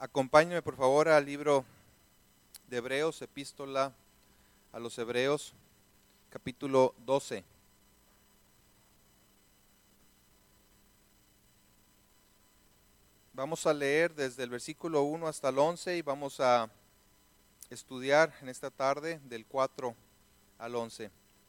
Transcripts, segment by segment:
Acompáñenme por favor al libro de Hebreos, epístola a los Hebreos, capítulo 12. Vamos a leer desde el versículo 1 hasta el 11 y vamos a estudiar en esta tarde del 4 al 11.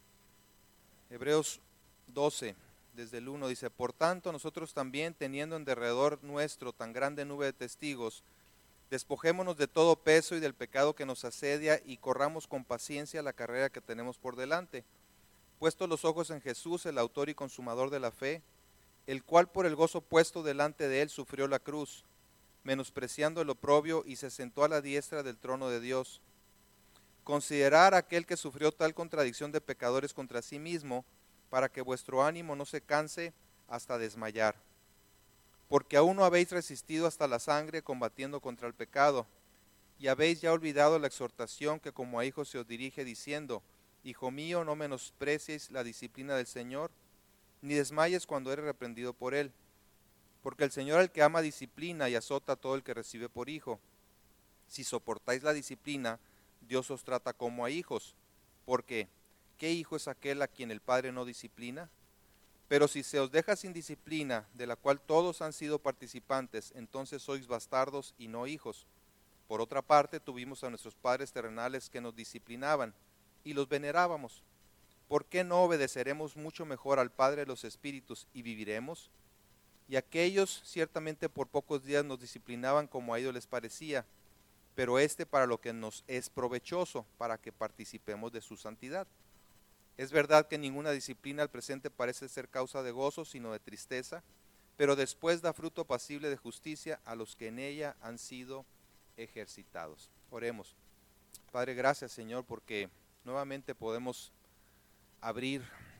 Hebreos 12, desde el 1 dice: Por tanto, nosotros también, teniendo en derredor nuestro tan grande nube de testigos, despojémonos de todo peso y del pecado que nos asedia y corramos con paciencia la carrera que tenemos por delante, puestos los ojos en Jesús, el autor y consumador de la fe, el cual por el gozo puesto delante de él sufrió la cruz, menospreciando el oprobio, y se sentó a la diestra del trono de Dios. Considerad a aquel que sufrió tal contradicción de pecadores contra sí mismo, para que vuestro ánimo no se canse hasta desmayar. Porque aún no habéis resistido hasta la sangre combatiendo contra el pecado, y habéis ya olvidado la exhortación que como a hijos se os dirige, diciendo: Hijo mío, no menosprecies la disciplina del Señor, ni desmayes cuando eres reprendido por él. Porque el Señor al que ama disciplina y azota a todo el que recibe por hijo. Si soportáis la disciplina, Dios os trata como a hijos. Porque, ¿qué hijo es aquel a quien el Padre no disciplina? Pero si se os deja sin disciplina, de la cual todos han sido participantes, entonces sois bastardos y no hijos. Por otra parte, tuvimos a nuestros padres terrenales que nos disciplinaban, y los venerábamos. ¿Por qué no obedeceremos mucho mejor al Padre de los Espíritus y viviremos? Y aquellos ciertamente por pocos días nos disciplinaban como a ellos les parecía, pero para lo que nos es provechoso, para que participemos de su santidad. Es verdad que ninguna disciplina al presente parece ser causa de gozo, sino de tristeza, pero después da fruto pasible de justicia a los que en ella han sido ejercitados. Oremos. Padre, gracias, Señor, porque nuevamente podemos abrir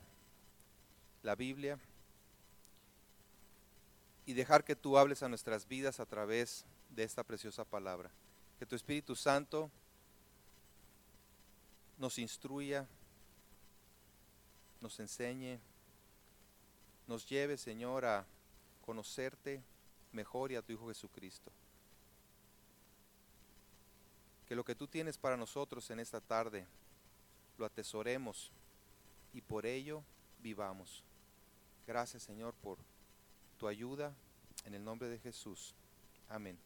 la Biblia y dejar que tú hables a nuestras vidas a través de esta preciosa palabra. Que tu Espíritu Santo nos instruya, nos enseñe, nos lleve, Señor, a conocerte mejor y a tu Hijo Jesucristo. Que lo que tú tienes para nosotros en esta tarde lo atesoremos y por ello vivamos. Gracias, Señor, por tu ayuda, en el nombre de Jesús. Amén.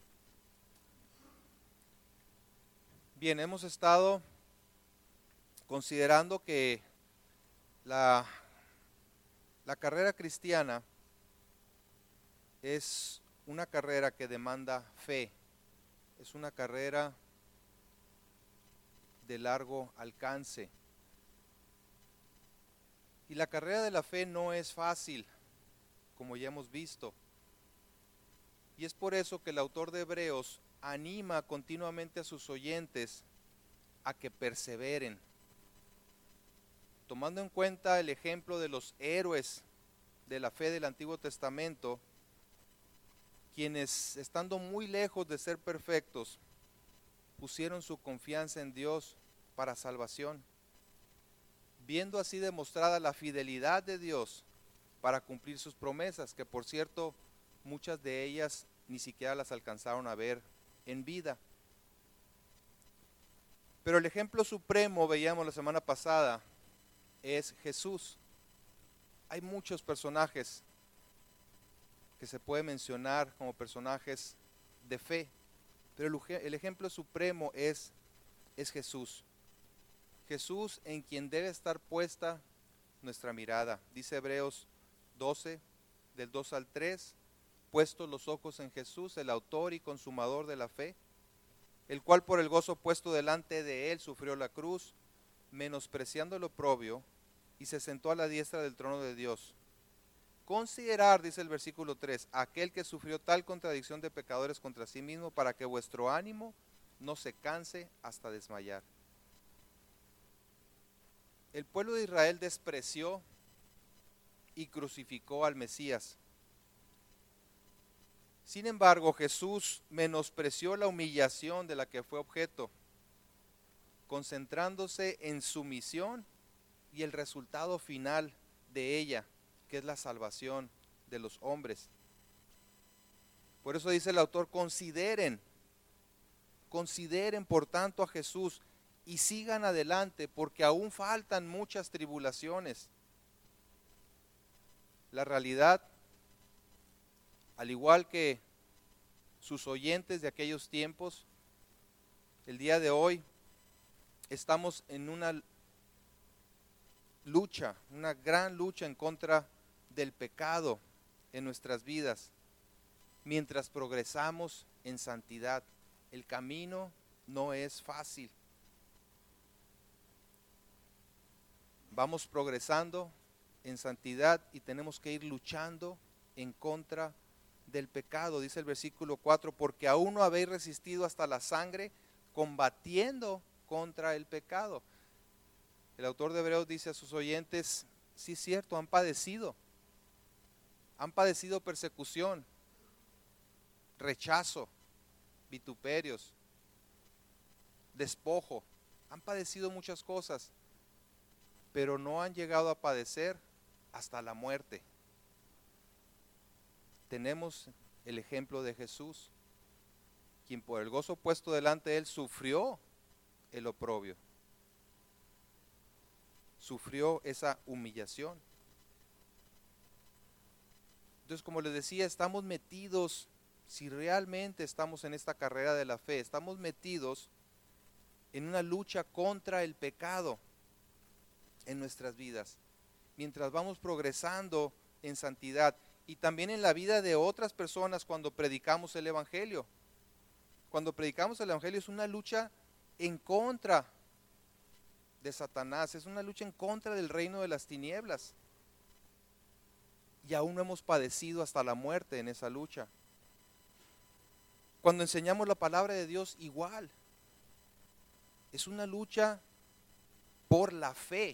Bien, hemos estado considerando que la carrera cristiana es una carrera que demanda fe, es una carrera de largo alcance. Y la carrera de la fe no es fácil, como ya hemos visto. Y es por eso que el autor de Hebreos anima continuamente a sus oyentes a que perseveren. Tomando en cuenta el ejemplo de los héroes de la fe del Antiguo Testamento, quienes, estando muy lejos de ser perfectos, pusieron su confianza en Dios para salvación, viendo así demostrada la fidelidad de Dios para cumplir sus promesas, que por cierto, muchas de ellas ni siquiera las alcanzaron a ver en vida. Pero el ejemplo supremo, veíamos la semana pasada, es Jesús. Hay muchos personajes que se puede mencionar como personajes de fe, pero el ejemplo supremo es Jesús. Jesús, en quien debe estar puesta nuestra mirada. Dice Hebreos 12, del 2 al 3, puestos los ojos en Jesús, el autor y consumador de la fe, el cual por el gozo puesto delante de él sufrió la cruz, menospreciando el oprobio, y se sentó a la diestra del trono de Dios. Considerar, dice el versículo 3, aquel que sufrió tal contradicción de pecadores contra sí mismo, para que vuestro ánimo no se canse hasta desmayar. El pueblo de Israel despreció y crucificó al Mesías. Sin embargo, Jesús menospreció la humillación de la que fue objeto, concentrándose en su misión y el resultado final de ella, que es la salvación de los hombres. Por eso dice el autor: consideren Consideren por tanto a Jesús y sigan adelante, porque aún faltan muchas tribulaciones. La realidad, al igual que sus oyentes de aquellos tiempos, el día de hoy estamos en una lucha, una gran lucha en contra del pecado en nuestras vidas, mientras progresamos en santidad. El camino no es fácil. Vamos progresando en santidad y tenemos que ir luchando en contra del pecado. Dice el versículo 4, porque aún no habéis resistido hasta la sangre, combatiendo contra el pecado. El autor de Hebreos dice a sus oyentes, sí es cierto, han padecido persecución, rechazo, vituperios, despojo, han padecido muchas cosas, pero no han llegado a padecer hasta la muerte. Tenemos el ejemplo de Jesús, quien por el gozo puesto delante de él sufrió el oprobio, sufrió esa humillación. Entonces, como les decía, estamos metidos, si realmente estamos en esta carrera de la fe, estamos metidos en una lucha contra el pecado en nuestras vidas, mientras vamos progresando en santidad y también en la vida de otras personas cuando predicamos el Evangelio. Cuando predicamos el Evangelio es una lucha en contra de Satanás, es una lucha en contra del reino de las tinieblas. Y aún no hemos padecido hasta la muerte en esa lucha. Cuando enseñamos la palabra de Dios, igual. Es una lucha por la fe.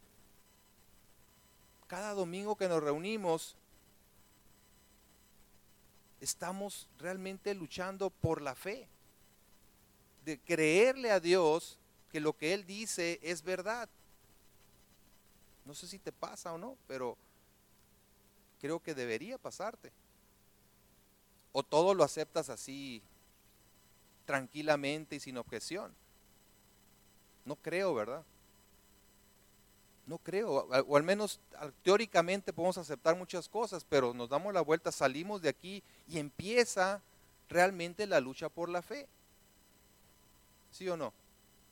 Cada domingo que nos reunimos, estamos realmente luchando por la fe. De creerle a Dios que lo que Él dice es verdad. No sé si te pasa o no, pero creo que debería pasarte. O todo lo aceptas así, tranquilamente y sin objeción. No creo, ¿verdad? No creo, o al menos teóricamente podemos aceptar muchas cosas, pero nos damos la vuelta, salimos de aquí y empieza realmente la lucha por la fe. ¿Sí o no?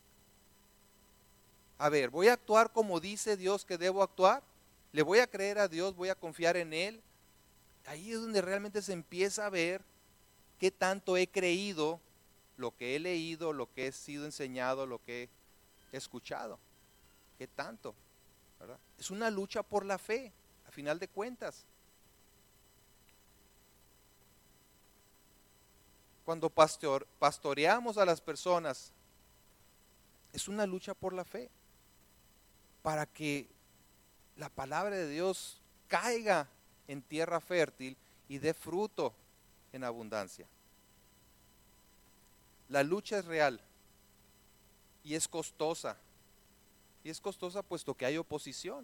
A ver, ¿voy a actuar como dice Dios que debo actuar? ¿Le voy a creer a Dios? ¿Voy a confiar en Él? Ahí es donde realmente se empieza a ver qué tanto he creído lo que he leído, lo que he sido enseñado, lo que he escuchado. ¿Qué tanto? ¿Verdad? Es una lucha por la fe, a final de cuentas. Cuando pastoreamos a las personas, es una lucha por la fe, para que la palabra de Dios caiga en tierra fértil y dé fruto en abundancia. La lucha es real y es costosa. Y es costosa puesto que hay oposición.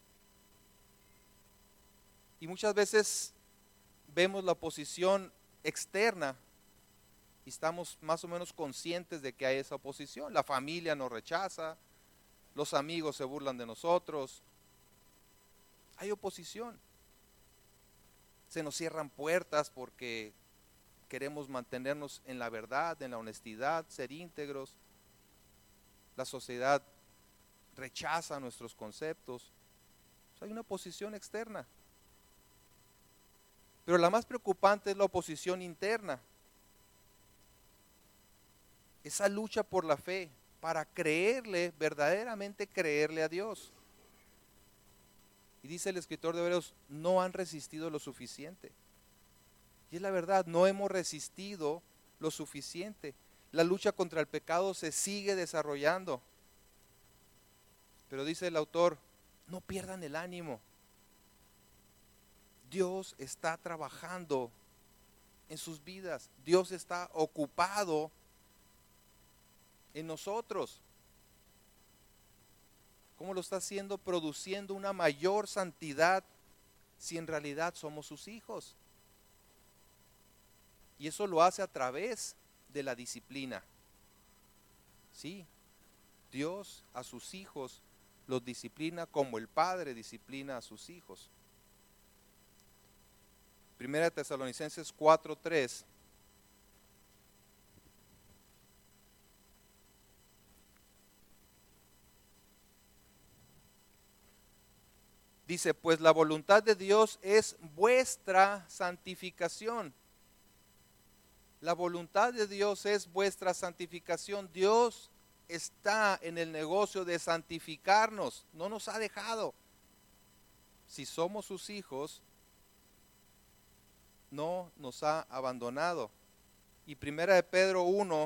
Y muchas veces vemos la oposición externa y estamos más o menos conscientes de que hay esa oposición. La familia nos rechaza, los amigos se burlan de nosotros. Hay oposición. Se nos cierran puertas porque queremos mantenernos en la verdad, en la honestidad, ser íntegros. La sociedad rechaza nuestros conceptos. Hay una oposición externa. Pero la más preocupante es la oposición interna. Esa lucha por la fe, para creerle, verdaderamente creerle a Dios. Y dice el escritor de Hebreos, no han resistido lo suficiente. Y es la verdad, no hemos resistido lo suficiente. La lucha contra el pecado se sigue desarrollando. Pero dice el autor, no pierdan el ánimo. Dios está trabajando en sus vidas. Dios está ocupado en nosotros. ¿Cómo lo está haciendo? Produciendo una mayor santidad si en realidad somos sus hijos. Y eso lo hace a través de la disciplina. Sí, Dios a sus hijos los disciplina como el Padre disciplina a sus hijos. Primera de Tesalonicenses 4:3. Dice, pues la voluntad de Dios es vuestra santificación. La voluntad de Dios es vuestra santificación. Dios está en el negocio de santificarnos. No nos ha dejado. Si somos sus hijos, no nos ha abandonado. Y Primera de Pedro 1,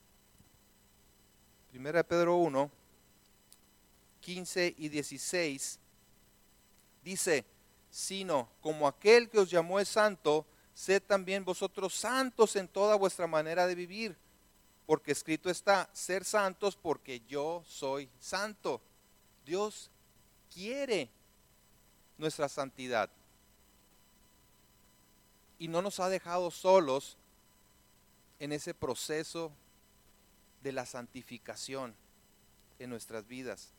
15 y 16, dice, sino como aquel que os llamó es santo, sed también vosotros santos en toda vuestra manera de vivir, porque escrito está, ser santos porque yo soy santo. Dios quiere nuestra santidad y no nos ha dejado solos en ese proceso de la santificación en nuestras vidas.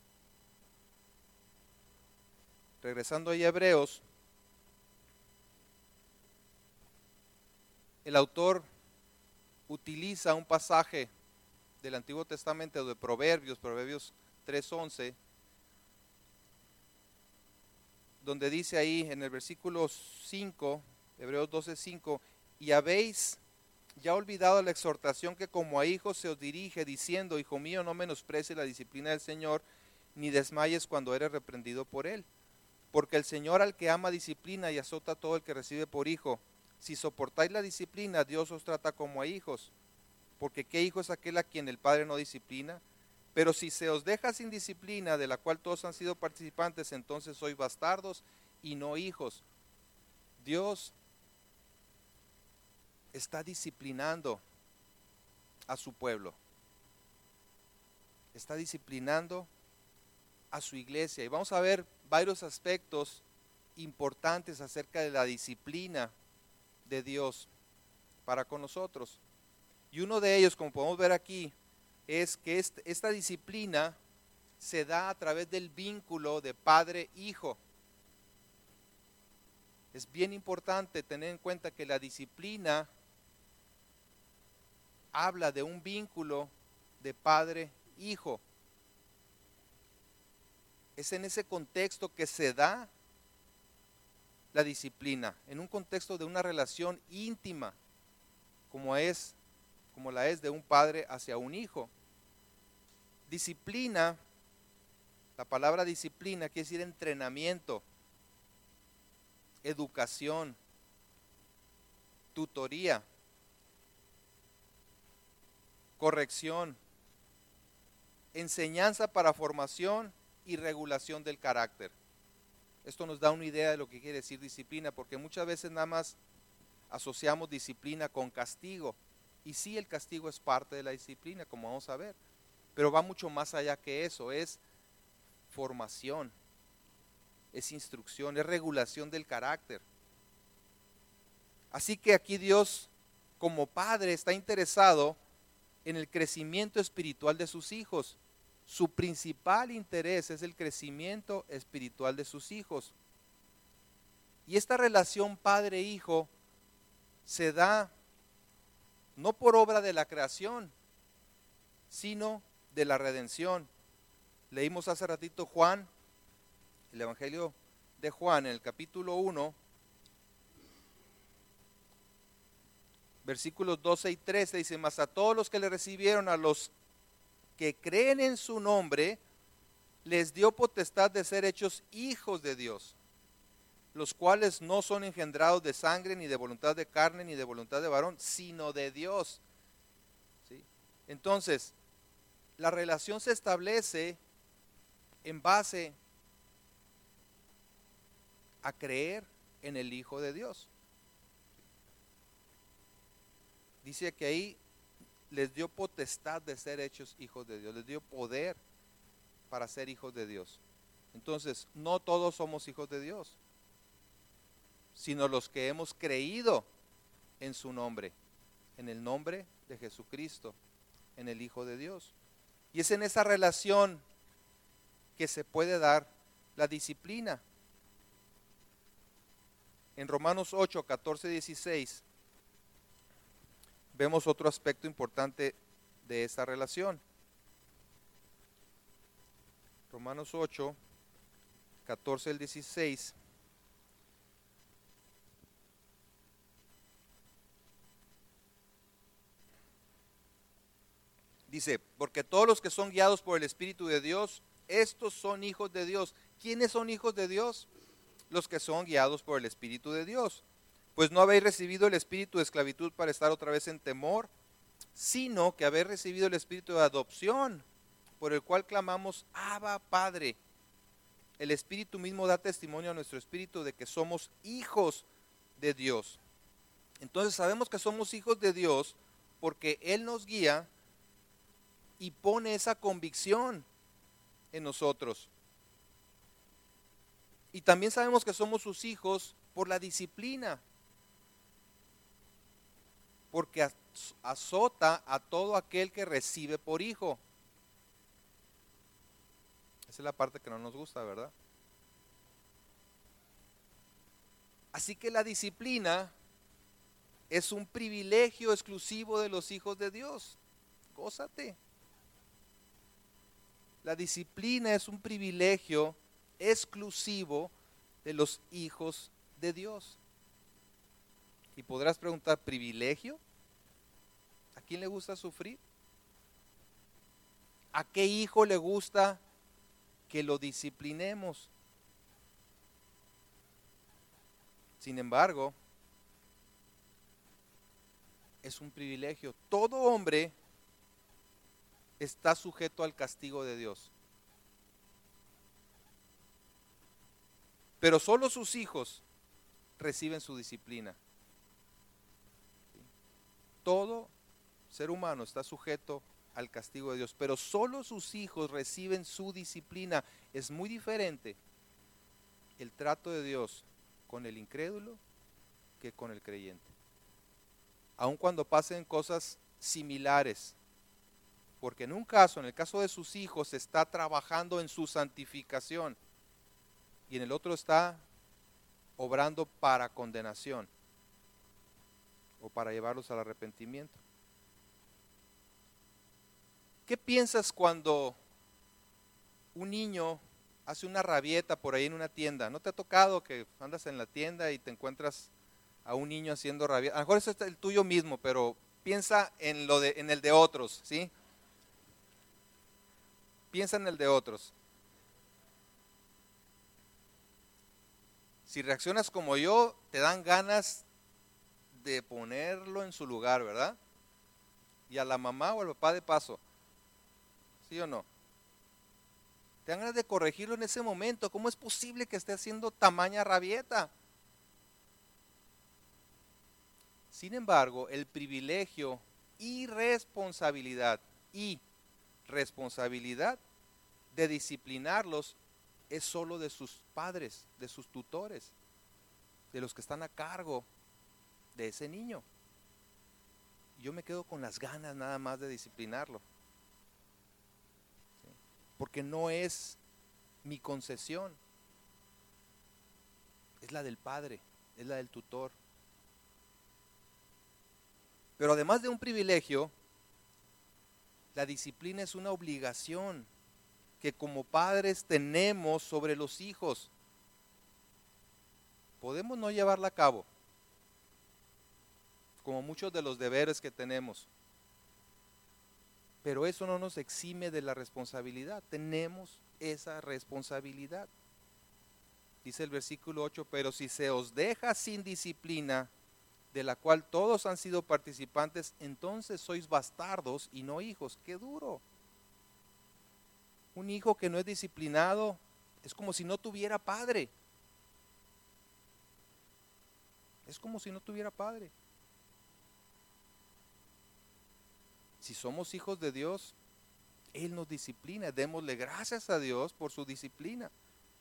Regresando ahí a Hebreos, el autor utiliza un pasaje del Antiguo Testamento de Proverbios 3:11, donde dice ahí en el versículo 5, Hebreos 12:5, y habéis ya olvidado la exhortación que como a hijos se os dirige, diciendo, hijo mío, no menosprecies la disciplina del Señor, ni desmayes cuando eres reprendido por él. Porque el Señor al que ama disciplina y azota a todo el que recibe por hijo. Si soportáis la disciplina, Dios os trata como a hijos. Porque ¿qué hijo es aquel a quien el Padre no disciplina? Pero si se os deja sin disciplina, de la cual todos han sido participantes, entonces sois bastardos y no hijos. Dios está disciplinando a su pueblo. Está disciplinando a su iglesia. Y vamos a ver varios aspectos importantes acerca de la disciplina de Dios para con nosotros. Y uno de ellos, como podemos ver aquí, es que esta disciplina se da a través del vínculo de padre-hijo. Es bien importante tener en cuenta que la disciplina habla de un vínculo de padre-hijo. Es en ese contexto que se da la disciplina, en un contexto de una relación íntima, como la es de un padre hacia un hijo. Disciplina, la palabra disciplina quiere decir entrenamiento, educación, tutoría, corrección, enseñanza para formación y regulación del carácter. Esto nos da una idea de lo que quiere decir disciplina, porque muchas veces nada más asociamos disciplina con castigo. Y sí, el castigo es parte de la disciplina, como vamos a ver, pero va mucho más allá que eso. Es formación, es instrucción, es regulación del carácter. Así que aquí Dios, como padre, está interesado en el crecimiento espiritual de sus hijos. Su principal interés es el crecimiento espiritual de sus hijos. Y esta relación padre-hijo se da no por obra de la creación, sino de la redención. Leímos hace ratito Juan, el Evangelio de Juan, en el capítulo 1, versículos 12 y 13, dice, mas a todos los que le recibieron, a los que creen en su nombre, les dio potestad de ser hechos hijos de Dios, los cuales no son engendrados de sangre, ni de voluntad de carne, ni de voluntad de varón, sino de Dios. ¿Sí? Entonces, la relación se establece en base a creer en el Hijo de Dios. Dice que ahí les dio potestad de ser hechos hijos de Dios, les dio poder para ser hijos de Dios. Entonces, no todos somos hijos de Dios, sino los que hemos creído en su nombre, en el nombre de Jesucristo. en el Hijo de Dios. Y es en esa relación que se puede dar la disciplina. En Romanos 8, 14, 16 vemos otro aspecto importante de esta relación. Romanos 8, 14 al 16. Dice, porque todos los que son guiados por el Espíritu de Dios, estos son hijos de Dios. ¿Quiénes son hijos de Dios? Los que son guiados por el Espíritu de Dios. Pues no habéis recibido el espíritu de esclavitud para estar otra vez en temor, sino que habéis recibido el espíritu de adopción, por el cual clamamos, Abba, Padre. El Espíritu mismo da testimonio a nuestro espíritu de que somos hijos de Dios. Entonces sabemos que somos hijos de Dios porque Él nos guía y pone esa convicción en nosotros. Y también sabemos que somos sus hijos por la disciplina, porque azota a todo aquel que recibe por hijo. Esa es la parte que no nos gusta, ¿verdad? Así que la disciplina es un privilegio exclusivo de los hijos de Dios. Gózate. La disciplina es un privilegio exclusivo de los hijos de Dios. Y podrás preguntar, ¿privilegio? ¿A quién le gusta sufrir? ¿A qué hijo le gusta que lo disciplinemos? Sin embargo, es un privilegio. Todo hombre está sujeto al castigo de Dios. Pero solo sus hijos reciben su disciplina. Todo ser humano está sujeto al castigo de Dios, pero solo sus hijos reciben su disciplina. Es muy diferente el trato de Dios con el incrédulo que con el creyente. Aun cuando pasen cosas similares, porque en un caso, en el caso de sus hijos, está trabajando en su santificación y en el otro está obrando para condenación o para llevarlos al arrepentimiento. ¿Qué piensas cuando un niño hace una rabieta por ahí en una tienda? ¿No te ha tocado que andas en la tienda y te encuentras a un niño haciendo rabieta? A lo mejor es el tuyo mismo, pero piensa en el de otros, ¿sí? Piensa en el de otros. Si reaccionas como yo, te dan ganas de ponerlo en su lugar, ¿verdad? Y a la mamá o al papá de paso. ¿Sí o no? Te dan ganas de corregirlo en ese momento. ¿Cómo es posible que esté haciendo tamaña rabieta? Sin embargo, el privilegio y responsabilidad de disciplinarlos es solo de sus padres, de sus tutores, de los que están a cargo de ese niño. Yo me quedo con las ganas nada más de disciplinarlo, ¿sí? Porque no es mi concesión, es la del padre, es la del tutor. Pero además de un privilegio, la disciplina es una obligación que como padres tenemos sobre los hijos. Podemos no llevarla a cabo, como muchos de los deberes que tenemos, pero eso no nos exime de la responsabilidad. Tenemos esa responsabilidad. Dice el versículo 8, pero si se os deja sin disciplina, de la cual todos han sido participantes, entonces sois bastardos y no hijos. ¡Qué duro! Un hijo que no es disciplinado es como si no tuviera padre. Es como si no tuviera padre. Si somos hijos de Dios, Él nos disciplina. Démosle gracias a Dios por su disciplina.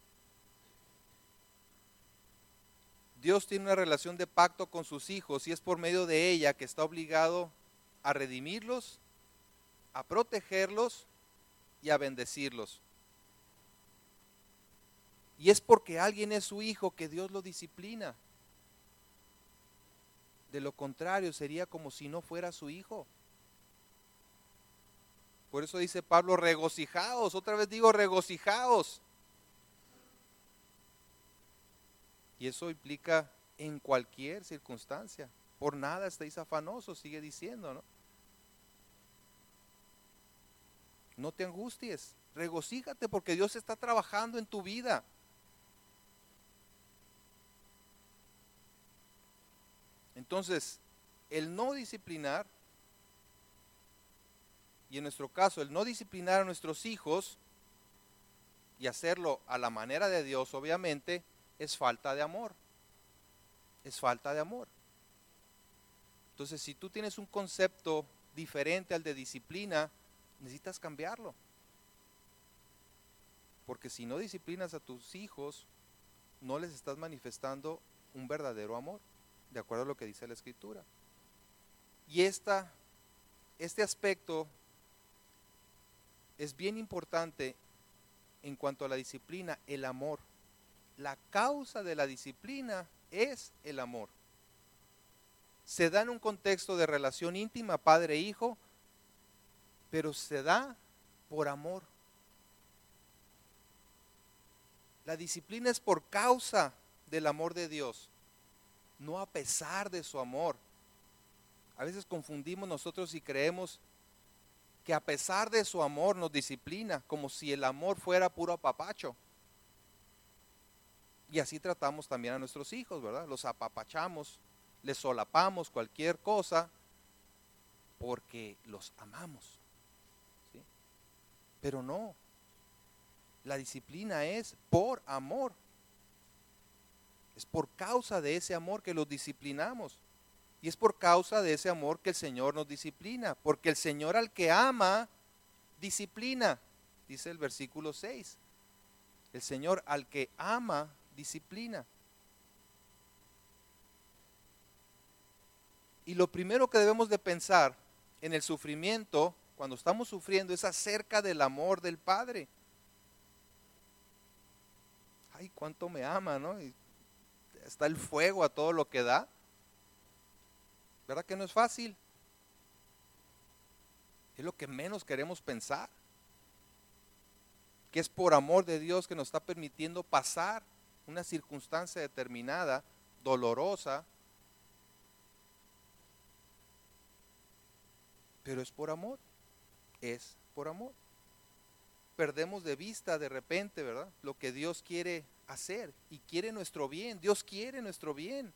Dios tiene una relación de pacto con sus hijos y es por medio de ella que está obligado a redimirlos, a protegerlos y a bendecirlos. Y es porque alguien es su hijo que Dios lo disciplina. De lo contrario, sería como si no fuera su hijo. Por eso dice Pablo, regocijaos. Otra vez digo, regocijaos. Y eso implica en cualquier circunstancia. Por nada estéis afanosos, sigue diciendo, ¿no? No te angusties, regocíjate porque Dios está trabajando en tu vida. Entonces, el no disciplinar, y en nuestro caso, el no disciplinar a nuestros hijos y hacerlo a la manera de Dios, obviamente, es falta de amor. Es falta de amor. Entonces, si tú tienes un concepto diferente al de disciplina, necesitas cambiarlo. Porque si no disciplinas a tus hijos, no les estás manifestando un verdadero amor, de acuerdo a lo que dice la Escritura. Y este aspecto es bien importante en cuanto a la disciplina, el amor. La causa de la disciplina es el amor. Se da en un contexto de relación íntima, padre e hijo, pero se da por amor. La disciplina es por causa del amor de Dios, no a pesar de su amor. A veces confundimos nosotros y creemos que a pesar de su amor nos disciplina, como si el amor fuera puro apapacho. Y así tratamos también a nuestros hijos, ¿verdad? Los apapachamos, les solapamos cualquier cosa porque los amamos, ¿sí? Pero no, la disciplina es por amor. Es por causa de ese amor que los disciplinamos. Y es por causa de ese amor que el Señor nos disciplina. Porque el Señor al que ama, disciplina. Dice el versículo 6. El Señor al que ama, disciplina. Y lo primero que debemos de pensar en el sufrimiento, cuando estamos sufriendo, es acerca del amor del Padre. Ay, cuánto me ama, ¿no? Y está el fuego a todo lo que da. ¿Verdad que no es fácil? Es lo que menos queremos pensar. Que es por amor de Dios que nos está permitiendo pasar una circunstancia determinada, dolorosa, pero es por amor. Es por amor. Perdemos de vista de repente, ¿verdad? Lo que Dios quiere hacer y quiere nuestro bien. Dios quiere nuestro bien.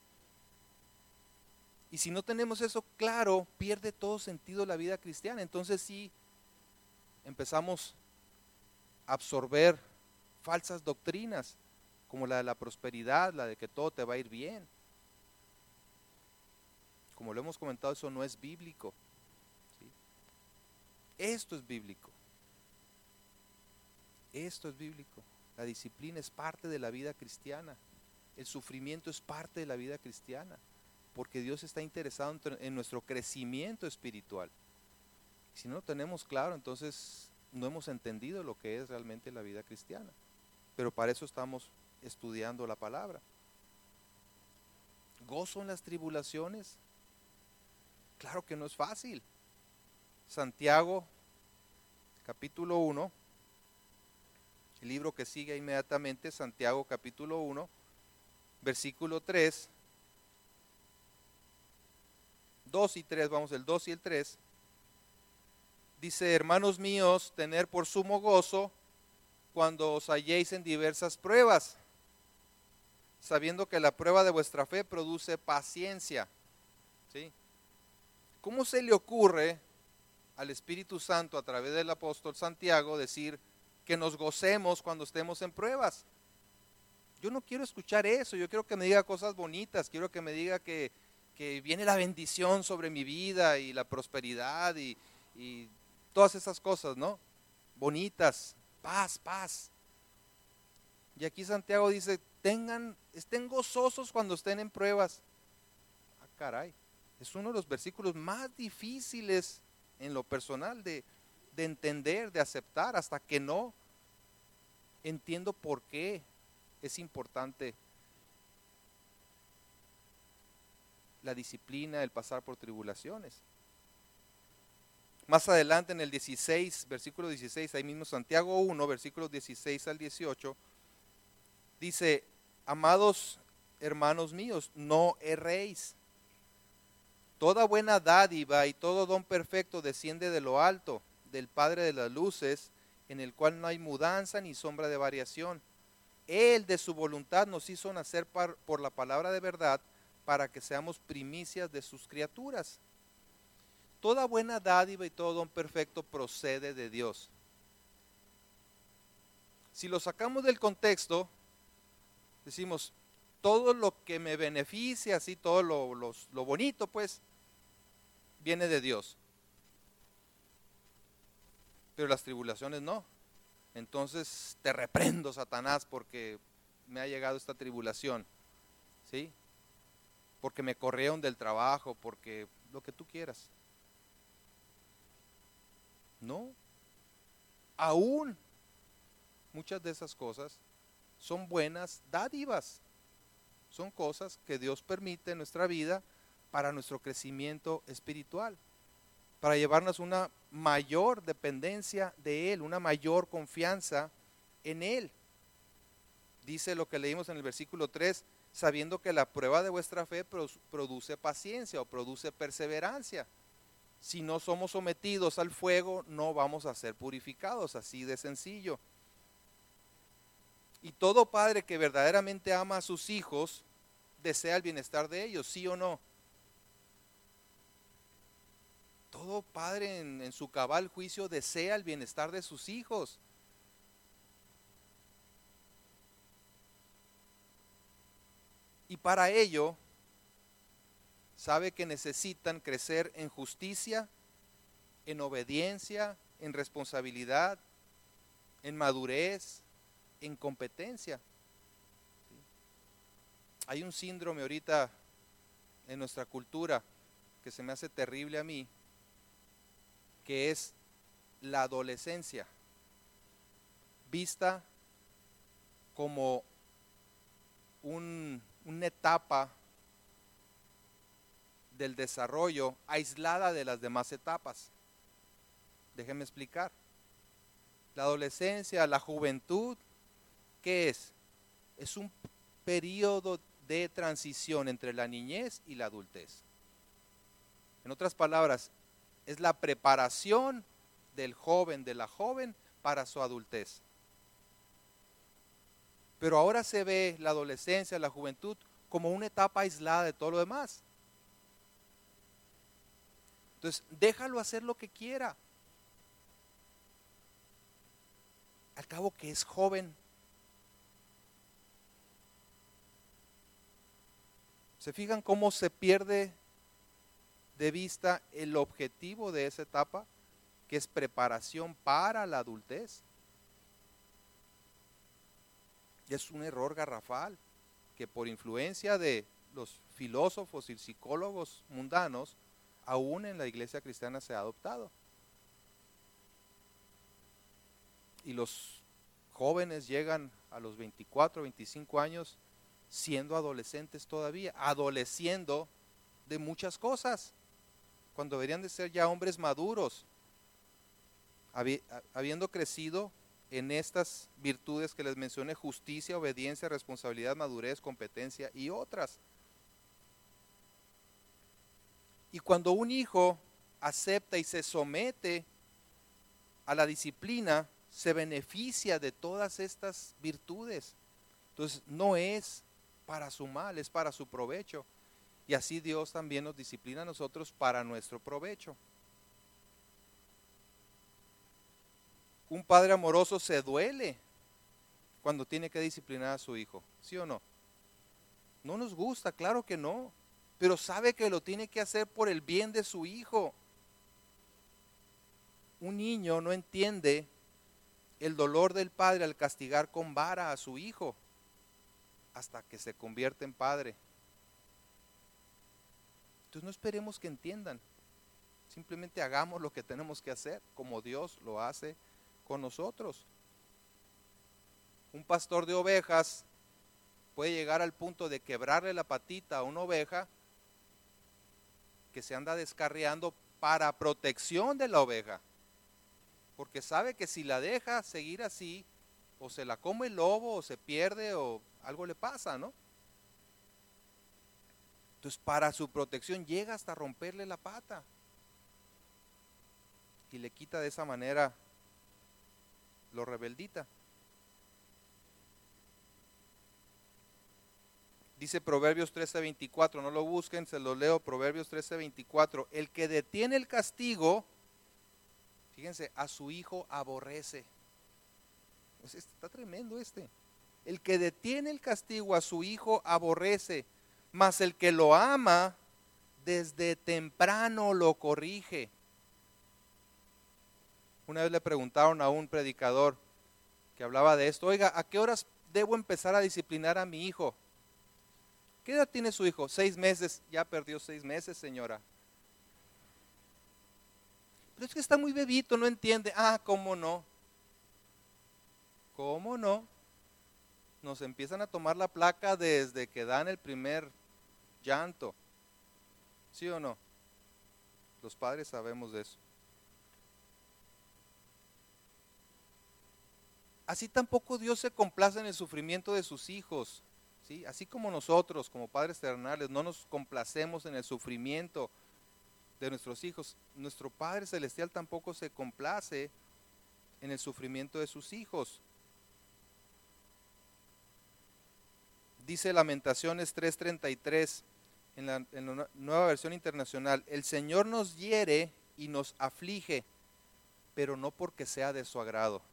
Y si no tenemos eso claro, pierde todo sentido la vida cristiana. Entonces sí, empezamos a absorber falsas doctrinas, como la de la prosperidad, la de que todo te va a ir bien. Como lo hemos comentado, eso no es bíblico, ¿sí? Esto es bíblico. Esto es bíblico. La disciplina es parte de la vida cristiana. El sufrimiento es parte de la vida cristiana. Porque Dios está interesado en nuestro crecimiento espiritual. Si no lo tenemos claro, entonces no hemos entendido lo que es realmente la vida cristiana. Pero para eso estamos estudiando la palabra. ¿Gozo en las tribulaciones? Claro que no es fácil. Santiago, capítulo 1, el libro que sigue inmediatamente, Santiago capítulo 1, versículo 3. 2 y 3, vamos, el 2 y el 3, dice: hermanos míos, tener por sumo gozo cuando os halléis en diversas pruebas, sabiendo que la prueba de vuestra fe produce paciencia. ¿Sí? ¿Cómo se le ocurre al Espíritu Santo a través del apóstol Santiago decir que nos gocemos cuando estemos en pruebas? Yo no quiero escuchar eso, yo quiero que me diga cosas bonitas, quiero que me diga que viene la bendición sobre mi vida y la prosperidad y todas esas cosas, ¿no? Bonitas, paz, paz. Y aquí Santiago dice, estén gozosos cuando estén en pruebas. Ah, caray, es uno de los versículos más difíciles en lo personal de de entender, de aceptar, hasta que no entiendo por qué es importante la disciplina, el pasar por tribulaciones. Más adelante en el 16, versículo 16, ahí mismo Santiago 1, versículos 16 al 18, dice: amados hermanos míos, no erréis. Toda buena dádiva y todo don perfecto desciende de lo alto, del Padre de las luces, en el cual no hay mudanza ni sombra de variación. Él de su voluntad nos hizo nacer por la palabra de verdad, para que seamos primicias de sus criaturas. Toda buena dádiva y todo don perfecto procede de Dios. Si lo sacamos del contexto, decimos, todo lo que me beneficia, así todo lo bonito, pues, viene de Dios. Pero las tribulaciones no. Entonces te reprendo, Satanás, porque me ha llegado esta tribulación, ¿sí? Porque me corrieron del trabajo, porque lo que tú quieras. No. Aún muchas de esas cosas son buenas dádivas. Son cosas que Dios permite en nuestra vida para nuestro crecimiento espiritual, para llevarnos una mayor dependencia de Él, una mayor confianza en Él. Dice lo que leímos en el versículo 3, sabiendo que la prueba de vuestra fe produce paciencia o produce perseverancia. Si no somos sometidos al fuego, no vamos a ser purificados, así de sencillo. Y todo padre que verdaderamente ama a sus hijos, desea el bienestar de ellos, ¿sí o no? Todo padre en su cabal juicio desea el bienestar de sus hijos. Y para ello, sabe que necesitan crecer en justicia, en obediencia, en responsabilidad, en madurez, en competencia. Hay un síndrome ahorita en nuestra cultura que se me hace terrible a mí, que es la adolescencia, vista como una etapa del desarrollo aislada de las demás etapas. Déjenme explicar. La adolescencia, la juventud, ¿qué es? Es un periodo de transición entre la niñez y la adultez. En otras palabras, es la preparación del joven, de la joven, para su adultez. Pero ahora se ve la adolescencia, la juventud, como una etapa aislada de todo lo demás. Entonces, déjalo hacer lo que quiera. Al cabo que es joven. ¿Se fijan cómo se pierde de vista el objetivo de esa etapa, que es preparación para la adultez? Y es un error garrafal que por influencia de los filósofos y psicólogos mundanos, aún en la iglesia cristiana se ha adoptado. Y los jóvenes llegan a los 24, 25 años siendo adolescentes todavía, adoleciendo de muchas cosas, cuando deberían de ser ya hombres maduros, habiendo crecido en estas virtudes que les mencioné: justicia, obediencia, responsabilidad, madurez, competencia y otras. Y cuando un hijo acepta y se somete a la disciplina, se beneficia de todas estas virtudes. Entonces no es para su mal, es para su provecho. Y así Dios también nos disciplina a nosotros para nuestro provecho. Un padre amoroso se duele cuando tiene que disciplinar a su hijo, ¿sí o no? No nos gusta, claro que no, pero sabe que lo tiene que hacer por el bien de su hijo. Un niño no entiende el dolor del padre al castigar con vara a su hijo hasta que se convierte en padre. Entonces no esperemos que entiendan. Simplemente hagamos lo que tenemos que hacer, como Dios lo hace con nosotros. Un pastor de ovejas puede llegar al punto de quebrarle la patita a una oveja que se anda descarriando para protección de la oveja, porque sabe que si la deja seguir así, o se la come el lobo, o se pierde, o algo le pasa, ¿no? Entonces, para su protección llega hasta romperle la pata y le quita de esa manera lo rebeldita. Dice Proverbios 13:24, no lo busquen, se lo leo, Proverbios 13:24, el que detiene el castigo, fíjense, a su hijo aborrece. Está tremendo este. El que detiene el castigo a su hijo aborrece, mas el que lo ama desde temprano lo corrige. Una vez le preguntaron a un predicador que hablaba de esto, oiga, ¿a qué horas debo empezar a disciplinar a mi hijo? ¿Qué edad tiene su hijo? 6 meses. Ya perdió 6 meses, señora. Pero es que está muy bebito, no entiende. Ah, ¿cómo no? ¿Cómo no? Nos empiezan a tomar la placa desde que dan el primer llanto. ¿Sí o no? Los padres sabemos de eso. Así tampoco Dios se complace en el sufrimiento de sus hijos. ¿Sí? Así como nosotros, como padres terrenales, no nos complacemos en el sufrimiento de nuestros hijos, nuestro Padre Celestial tampoco se complace en el sufrimiento de sus hijos. Dice Lamentaciones 3:33 en la Nueva Versión Internacional, el Señor nos hiere y nos aflige, pero no porque sea de su agrado.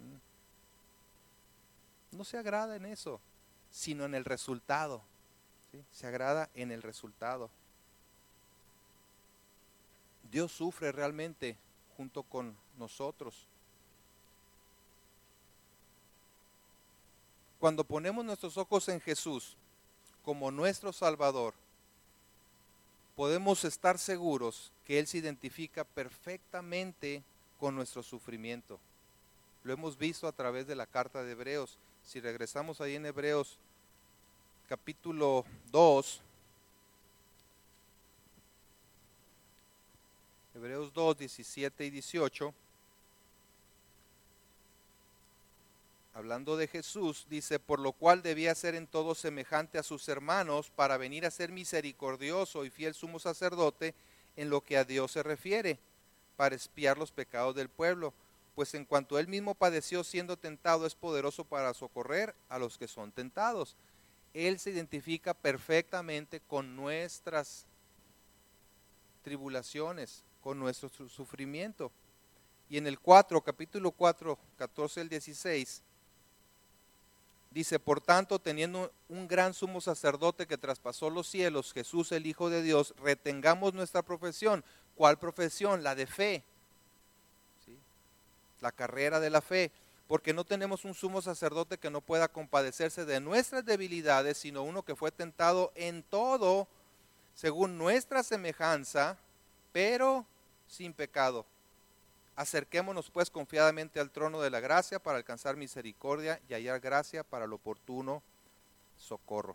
No se agrada en eso, sino en el resultado. ¿Sí? Se agrada en el resultado. Dios sufre realmente junto con nosotros. Cuando ponemos nuestros ojos en Jesús como nuestro Salvador, podemos estar seguros que Él se identifica perfectamente con nuestro sufrimiento. Lo hemos visto a través de la carta de Hebreos. Si regresamos ahí en Hebreos capítulo 2, Hebreos 2, 17 y 18, hablando de Jesús, dice, por lo cual debía ser en todo semejante a sus hermanos para venir a ser misericordioso y fiel sumo sacerdote en lo que a Dios se refiere, para expiar los pecados del pueblo, pues en cuanto él mismo padeció siendo tentado, es poderoso para socorrer a los que son tentados. Él se identifica perfectamente con nuestras tribulaciones, con nuestro sufrimiento. Y en el capítulo 4, 14 al 16, dice, por tanto, teniendo un gran sumo sacerdote que traspasó los cielos, Jesús el Hijo de Dios, retengamos nuestra profesión. ¿Cuál profesión? La de fe. ¿Sí? La carrera de la fe. Porque no tenemos un sumo sacerdote que no pueda compadecerse de nuestras debilidades, sino uno que fue tentado en todo, según nuestra semejanza, pero sin pecado. Acerquémonos pues confiadamente al trono de la gracia para alcanzar misericordia y hallar gracia para el oportuno socorro.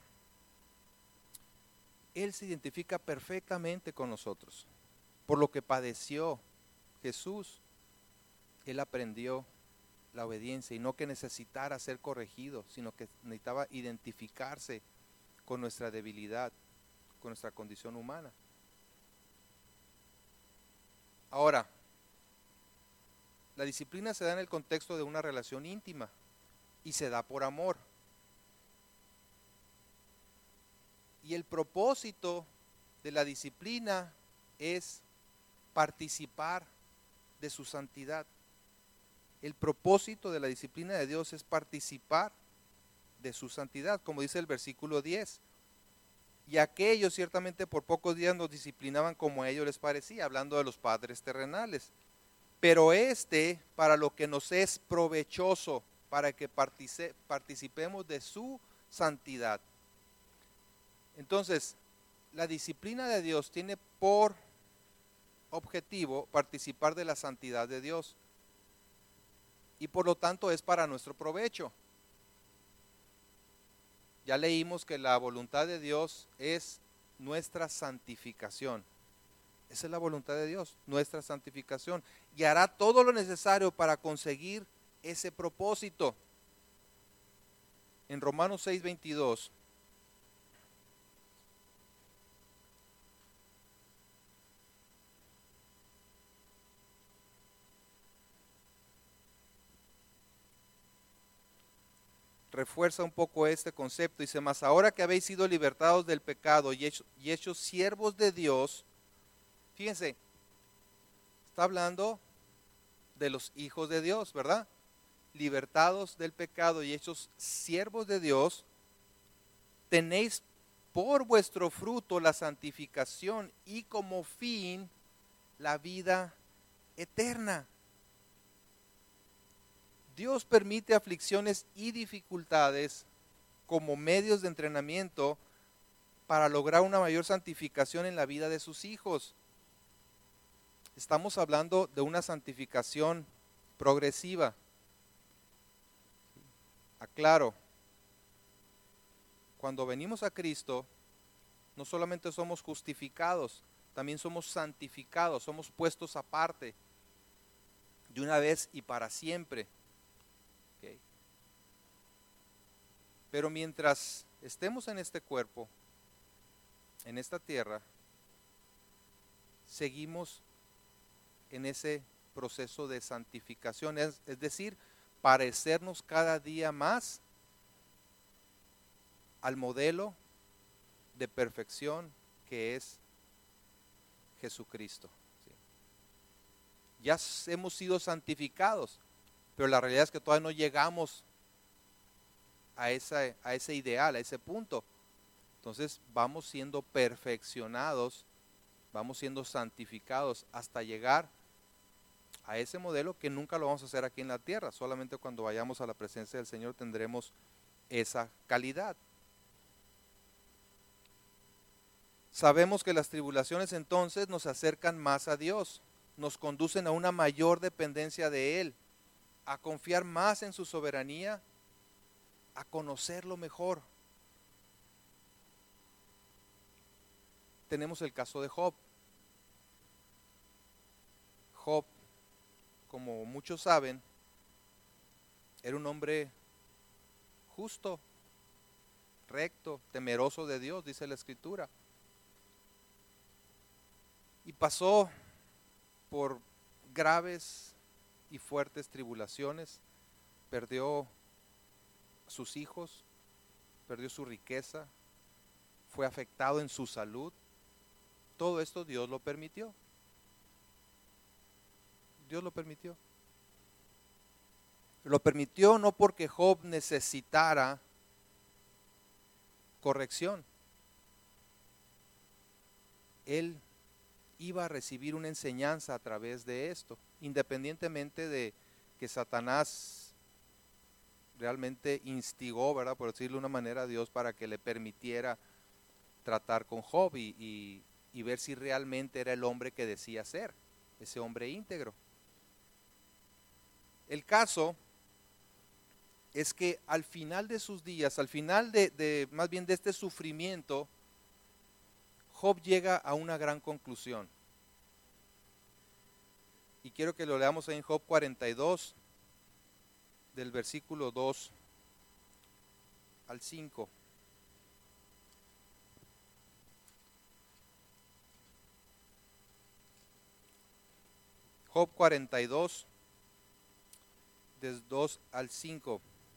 Él se identifica perfectamente con nosotros. Por lo que padeció Jesús, Él aprendió la obediencia y no que necesitara ser corregido, sino que necesitaba identificarse con nuestra debilidad, con nuestra condición humana. Ahora, la disciplina se da en el contexto de una relación íntima y se da por amor. Y el propósito de la disciplina es participar de su santidad. El propósito de la disciplina de Dios es participar de su santidad, como dice el versículo 10. Y aquellos ciertamente por pocos días nos disciplinaban como a ellos les parecía, hablando de los padres terrenales. Pero para lo que nos es provechoso, para que participemos de su santidad. Entonces, la disciplina de Dios tiene por objetivo participar de la santidad de Dios. Y por lo tanto es para nuestro provecho. Ya leímos que la voluntad de Dios es nuestra santificación. Esa es la voluntad de Dios, nuestra santificación. Y hará todo lo necesario para conseguir ese propósito. En Romanos 6:22. Refuerza un poco este concepto. Dice, mas ahora que habéis sido libertados del pecado y hechos siervos de Dios, fíjense, está hablando de los hijos de Dios, ¿verdad? Libertados del pecado y hechos siervos de Dios, tenéis por vuestro fruto la santificación y como fin la vida eterna. Dios permite aflicciones y dificultades como medios de entrenamiento para lograr una mayor santificación en la vida de sus hijos. Estamos hablando de una santificación progresiva. Aclaro, cuando venimos a Cristo, no solamente somos justificados, también somos santificados, somos puestos aparte de una vez y para siempre. Okay. Pero mientras estemos en este cuerpo, en esta tierra, seguimos en ese proceso de santificación, es decir, parecernos cada día más al modelo de perfección que es Jesucristo. ¿Sí? Ya hemos sido santificados, pero la realidad es que todavía no llegamos a ese ideal, a ese punto. Entonces vamos siendo perfeccionados, vamos siendo santificados hasta llegar a ese modelo que nunca lo vamos a hacer aquí en la tierra. Solamente cuando vayamos a la presencia del Señor tendremos esa calidad. Sabemos que las tribulaciones entonces nos acercan más a Dios, nos conducen a una mayor dependencia de Él, a confiar más en su soberanía, a conocerlo mejor. Tenemos el caso de Job. Job, como muchos saben, era un hombre justo, recto, temeroso de Dios, dice la Escritura. Y pasó por graves y fuertes tribulaciones, perdió sus hijos, perdió su riqueza, fue afectado en su salud. Todo esto Dios lo permitió. Dios lo permitió. Lo permitió no porque Job necesitara corrección. Él iba a recibir una enseñanza a través de esto, independientemente de que Satanás realmente instigó, ¿verdad?, por decirlo de una manera, a Dios para que le permitiera tratar con Job y ver si realmente era el hombre que decía ser, ese hombre íntegro. El caso es que al final de sus días, al final más bien de este sufrimiento, Job llega a una gran conclusión. Y quiero que lo leamos ahí en Job 42, del versículo 2 al 5. Job 42, del 2 al 5.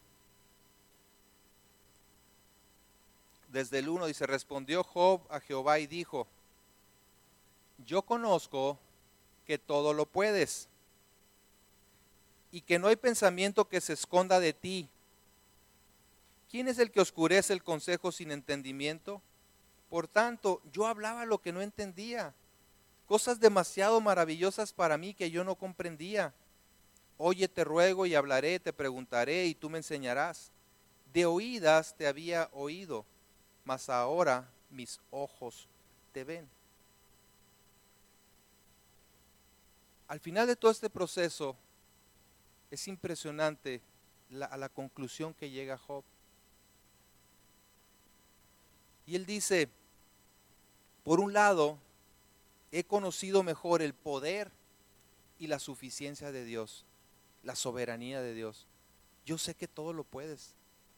Desde el 1 dice, respondió Job a Jehová y dijo, yo conozco que todo lo puedes y que no hay pensamiento que se esconda de ti. ¿Quién es el que oscurece el consejo sin entendimiento? Por tanto, yo hablaba lo que no entendía, cosas demasiado maravillosas para mí que yo no comprendía. Oye, te ruego y hablaré, te preguntaré y tú me enseñarás. De oídas te había oído, mas ahora mis ojos te ven. Al final de todo este proceso es impresionante a la conclusión que llega Job. Y él dice, por un lado, he conocido mejor el poder y la suficiencia de Dios, la soberanía de Dios. Yo sé que todo lo puedes.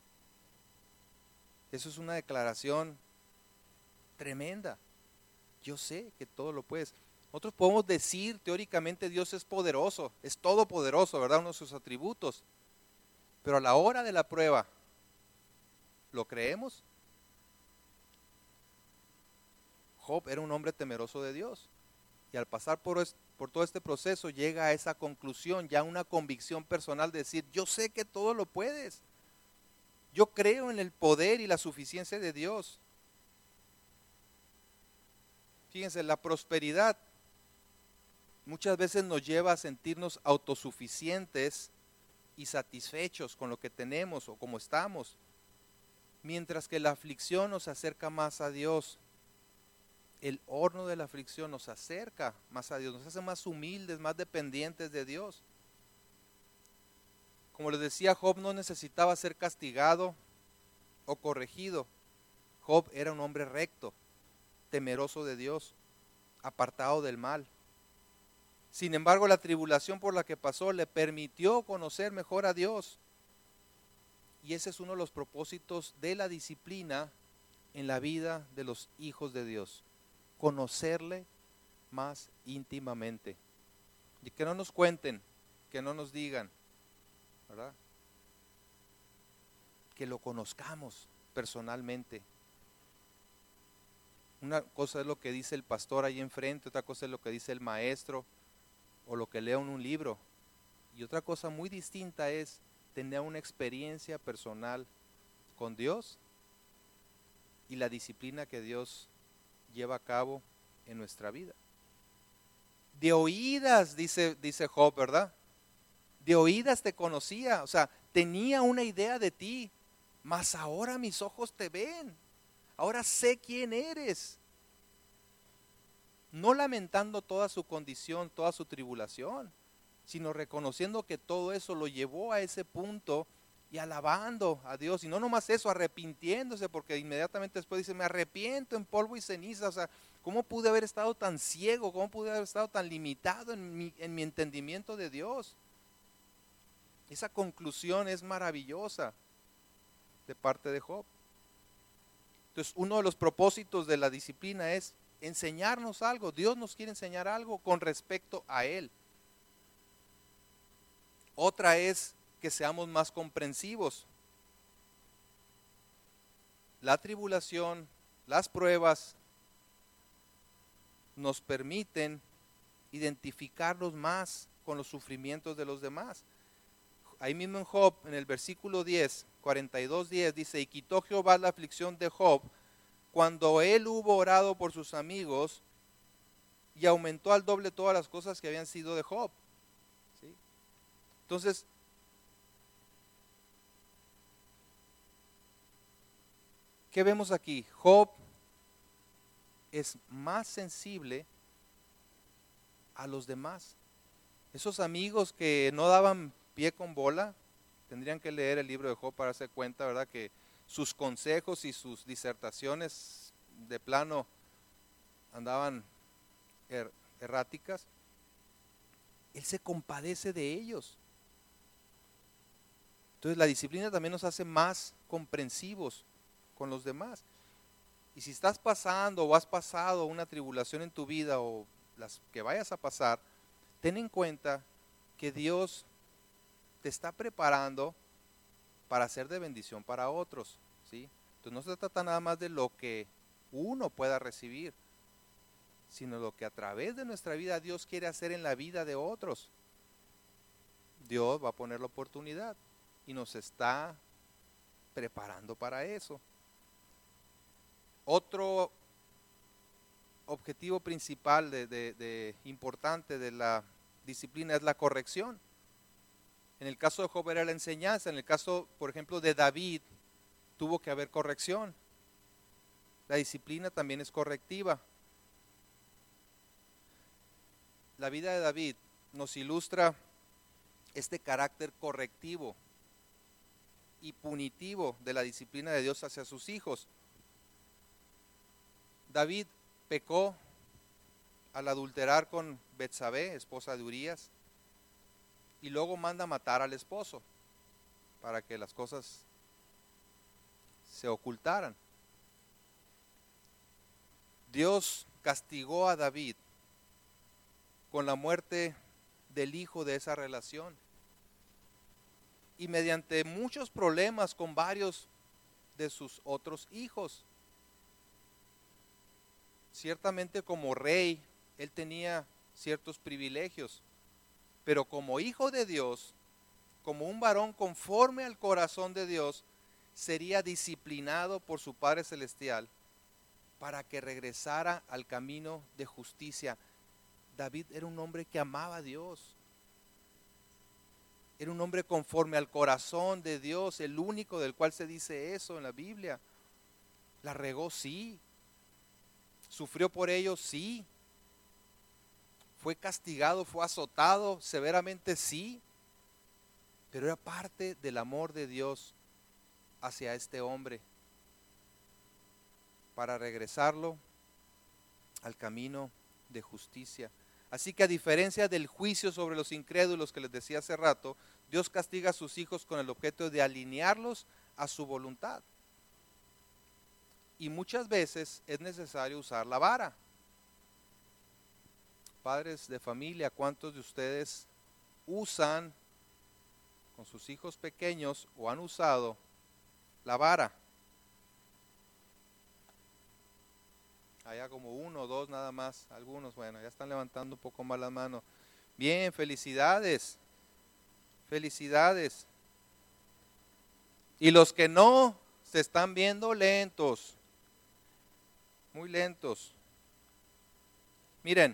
Eso es una declaración tremenda. Yo sé que todo lo puedes. Nosotros podemos decir teóricamente Dios es poderoso, es todopoderoso, ¿verdad? Uno de sus atributos. Pero a la hora de la prueba, ¿lo creemos? Job era un hombre temeroso de Dios. Y al pasar por todo este proceso llega a esa conclusión, ya una convicción personal de decir, yo sé que todo lo puedes. Yo creo en el poder y la suficiencia de Dios. Fíjense, la prosperidad muchas veces nos lleva a sentirnos autosuficientes y satisfechos con lo que tenemos o como estamos, mientras que la aflicción nos acerca más a Dios. El horno de la aflicción nos acerca más a Dios, nos hace más humildes, más dependientes de Dios. Como les decía, Job no necesitaba ser castigado o corregido. Job era un hombre recto, temeroso de Dios, apartado del mal. Sin embargo, la tribulación por la que pasó le permitió conocer mejor a Dios. Y ese es uno de los propósitos de la disciplina en la vida de los hijos de Dios. Conocerle más íntimamente. Y que no nos cuenten, que no nos digan, ¿verdad? Que lo conozcamos personalmente. Una cosa es lo que dice el pastor ahí enfrente, otra cosa es lo que dice el maestro o lo que leo en un libro. Y otra cosa muy distinta es tener una experiencia personal con Dios y la disciplina que Dios lleva a cabo en nuestra vida. De oídas, dice Job, ¿verdad? De oídas te conocía, o sea, tenía una idea de ti, mas ahora mis ojos te ven, ahora sé quién eres. No lamentando toda su condición, toda su tribulación, sino reconociendo que todo eso lo llevó a ese punto y alabando a Dios. Y no nomás eso, arrepintiéndose, porque inmediatamente después dice, me arrepiento en polvo y ceniza. O sea, ¿cómo pude haber estado tan ciego? ¿Cómo pude haber estado tan limitado en mi entendimiento de Dios? Esa conclusión es maravillosa de parte de Job. Entonces, uno de los propósitos de la disciplina es enseñarnos algo. Dios nos quiere enseñar algo con respecto a Él. Otra es que seamos más comprensivos. La tribulación, las pruebas nos permiten identificarnos más con los sufrimientos de los demás. Ahí mismo en Job, en el versículo 10, 42:10, dice, y quitó Jehová la aflicción de Job cuando él hubo orado por sus amigos y aumentó al doble todas las cosas que habían sido de Job. ¿Sí? Entonces, ¿qué vemos aquí? Job es más sensible a los demás. Esos amigos que no daban pie con bola, tendrían que leer el libro de Job para darse cuenta, ¿verdad? Que sus consejos y sus disertaciones de plano andaban erráticas. Él se compadece de ellos. Entonces la disciplina también nos hace más comprensivos con los demás. Y si estás pasando o has pasado una tribulación en tu vida o las que vayas a pasar, ten en cuenta que Dios te está preparando para ser de bendición para otros, ¿sí? Entonces no se trata nada más de lo que uno pueda recibir, sino lo que a través de nuestra vida Dios quiere hacer en la vida de otros. Dios va a poner la oportunidad y nos está preparando para eso. Otro objetivo principal importante de la disciplina es la corrección. En el caso de Job era la enseñanza, en el caso, por ejemplo, de David, tuvo que haber corrección. La disciplina también es correctiva. La vida de David nos ilustra este carácter correctivo y punitivo de la disciplina de Dios hacia sus hijos. David pecó al adulterar con Betsabé, esposa de Urías, y luego manda matar al esposo para que las cosas se ocultaran. Dios castigó a David con la muerte del hijo de esa relación. Y mediante muchos problemas con varios de sus otros hijos. Ciertamente como rey, él tenía ciertos privilegios, pero como hijo de Dios, como un varón conforme al corazón de Dios, sería disciplinado por su Padre Celestial para que regresara al camino de justicia. David era un hombre que amaba a Dios. Era un hombre conforme al corazón de Dios, el único del cual se dice eso en la Biblia. La regó, sí. Sufrió por ello, sí. Fue castigado, fue azotado severamente, sí. Pero era parte del amor de Dios hacia este hombre para regresarlo al camino de justicia. Así que a diferencia del juicio sobre los incrédulos que les decía hace rato, Dios castiga a sus hijos con el objeto de alinearlos a su voluntad. Y muchas veces es necesario usar la vara. Padres de familia, ¿cuántos de ustedes usan con sus hijos pequeños o han usado la vara? Allá como uno o dos nada más, algunos, bueno, ya están levantando un poco más las manos. Bien, felicidades, felicidades. Y los que no, se están viendo lentos, muy lentos. Miren,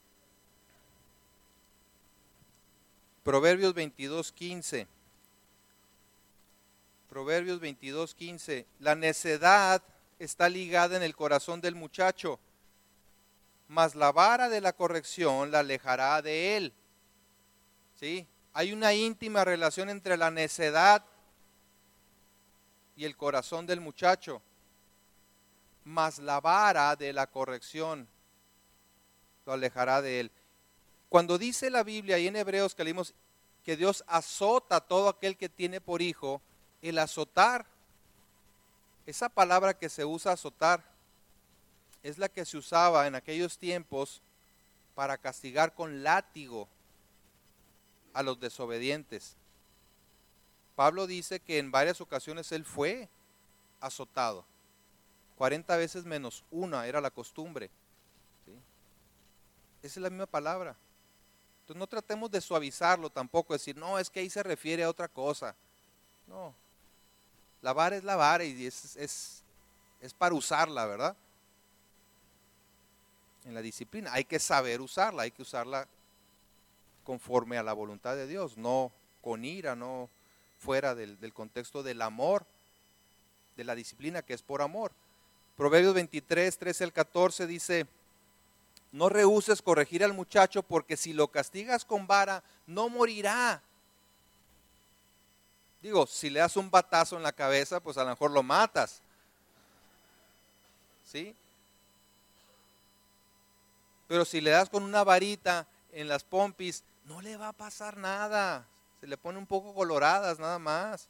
Proverbios 22:15. Proverbios 22:15. La necedad está ligada en el corazón del muchacho, mas la vara de la corrección la alejará de él. ¿Sí? Hay una íntima relación entre la necedad y el corazón del muchacho, mas la vara de la corrección lo alejará de él. Cuando dice la Biblia y en Hebreos que leímos que Dios azota a todo aquel que tiene por hijo, el azotar, esa palabra que se usa azotar, es la que se usaba en aquellos tiempos para castigar con látigo a los desobedientes. Pablo dice que en varias ocasiones él fue azotado. 40 veces menos una era la costumbre. ¿Sí? Esa es la misma palabra. Entonces no tratemos de suavizarlo tampoco, decir, no, es que ahí se refiere a otra cosa. No, la vara es la vara y es para usarla, ¿verdad? En la disciplina hay que saber usarla, hay que usarla conforme a la voluntad de Dios, no con ira, no fuera del contexto del amor, de la disciplina que es por amor. Proverbios 23, 13 al 14 dice, no rehúses corregir al muchacho, porque si lo castigas con vara, no morirá. Digo, si le das un batazo en la cabeza, pues a lo mejor lo matas. ¿Sí? Pero si le das con una varita en las pompis, no le va a pasar nada. Se le pone un poco coloradas nada más.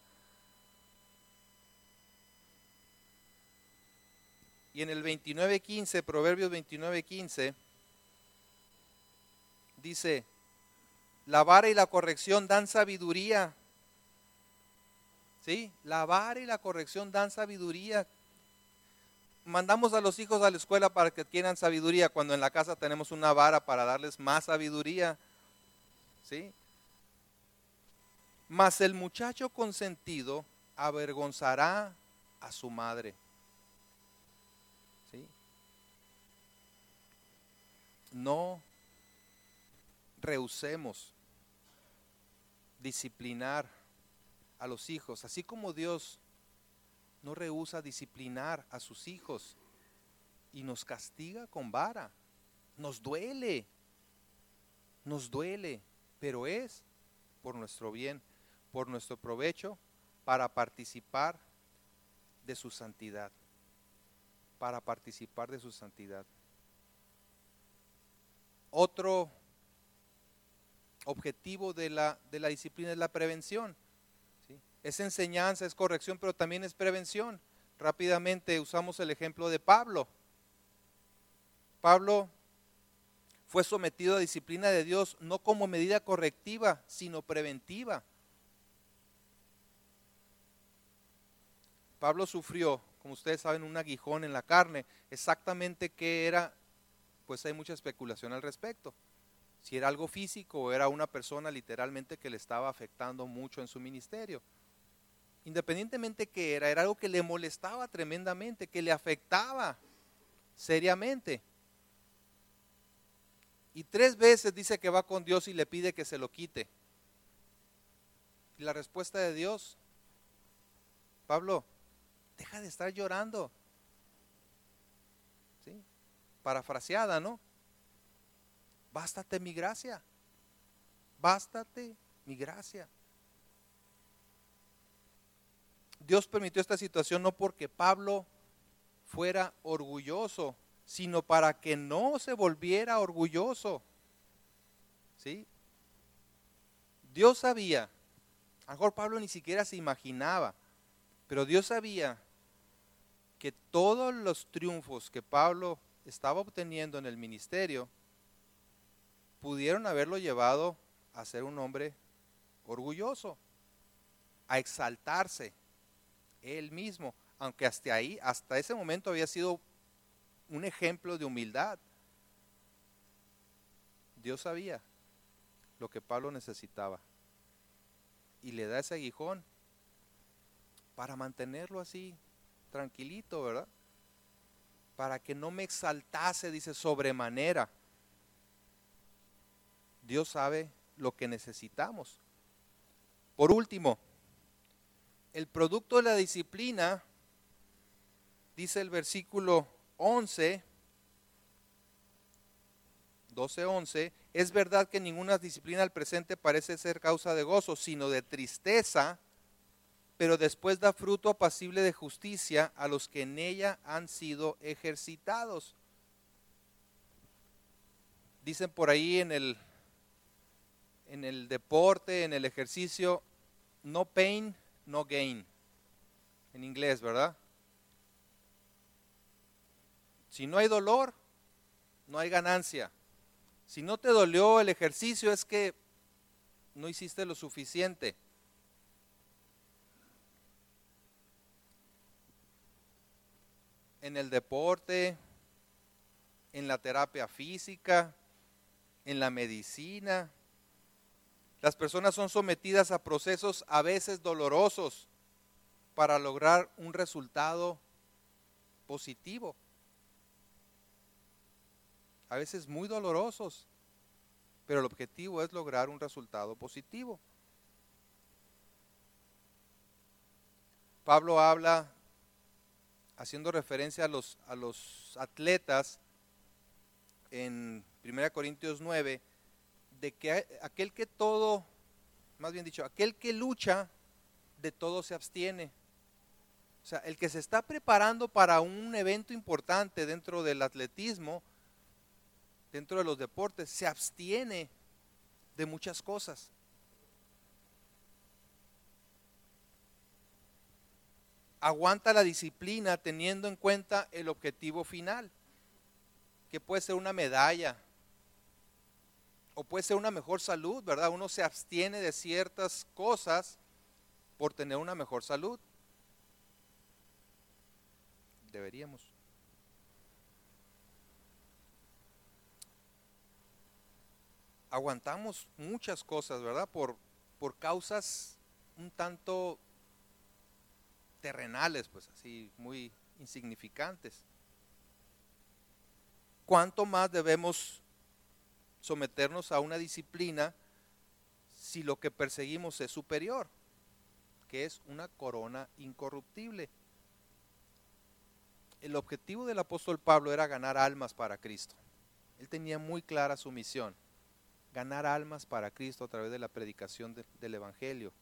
Y en el 29:15, Proverbios 29:15, dice, la vara y la corrección dan sabiduría. ¿Sí? La vara y la corrección dan sabiduría. Mandamos a los hijos a la escuela para que adquieran sabiduría, cuando en la casa tenemos una vara para darles más sabiduría. ¿Sí? Mas el muchacho consentido avergonzará a su madre. ¿Sí? No rehusemos disciplinar a los hijos, así como Dios no rehúsa disciplinar a sus hijos y nos castiga con vara. Nos duele, pero es por nuestro bien, por nuestro provecho, para participar de su santidad, para participar de su santidad. Otro objetivo de la disciplina es la prevención, ¿sí? Es enseñanza, es corrección, pero también es prevención. Rápidamente usamos el ejemplo de Pablo. Pablo fue sometido a disciplina de Dios no como medida correctiva, sino preventiva. Pablo sufrió, como ustedes saben, un aguijón en la carne. Exactamente qué era, pues hay mucha especulación al respecto. Si era algo físico o era una persona literalmente que le estaba afectando mucho en su ministerio. Independientemente qué era algo que le molestaba tremendamente, que le afectaba seriamente. Y 3 veces dice que va con Dios y le pide que se lo quite. Y la respuesta de Dios: Pablo, deja de estar llorando. ¿Sí? Parafraseada, ¿no? Bástate mi gracia. Bástate mi gracia. Dios permitió esta situación no porque Pablo fuera orgulloso, sino para que no se volviera orgulloso. ¿Sí? Dios sabía, a lo mejor Pablo ni siquiera se imaginaba, pero Dios sabía que todos los triunfos que Pablo estaba obteniendo en el ministerio pudieron haberlo llevado a ser un hombre orgulloso, a exaltarse él mismo, aunque hasta ese momento había sido un ejemplo de humildad. Dios sabía lo que Pablo necesitaba y le da ese aguijón para mantenerlo así, tranquilito, ¿verdad? Para que no me exaltase, dice, sobremanera. Dios sabe lo que necesitamos. Por último, el producto de la disciplina, dice el versículo 11, 12:11, es verdad que ninguna disciplina al presente parece ser causa de gozo, sino de tristeza, pero después da fruto apacible de justicia a los que en ella han sido ejercitados. Dicen por ahí en el deporte, en el ejercicio, no pain, no gain, en inglés, ¿verdad? Si no hay dolor, no hay ganancia. Si no te dolió el ejercicio, es que no hiciste lo suficiente. En el deporte, en la terapia física, en la medicina, las personas son sometidas a procesos a veces dolorosos para lograr un resultado positivo. A veces muy dolorosos, pero el objetivo es lograr un resultado positivo. Pablo habla, haciendo referencia a los atletas en 1 Corintios 9, de que aquel que todo, más bien dicho, aquel que lucha, de todo se abstiene. O sea, el que se está preparando para un evento importante dentro del atletismo, dentro de los deportes, se abstiene de muchas cosas. Aguanta la disciplina teniendo en cuenta el objetivo final, que puede ser una medalla o puede ser una mejor salud, ¿verdad? Uno se abstiene de ciertas cosas por tener una mejor salud. Deberíamos. Aguantamos muchas cosas, ¿verdad? Por causas un tanto terrenales, pues así, muy insignificantes. ¿Cuánto más debemos someternos a una disciplina si lo que perseguimos es superior, que es una corona incorruptible? El objetivo del apóstol Pablo era ganar almas para Cristo. Él tenía muy clara su misión. ganar almas para Cristo a través de la predicación del Evangelio.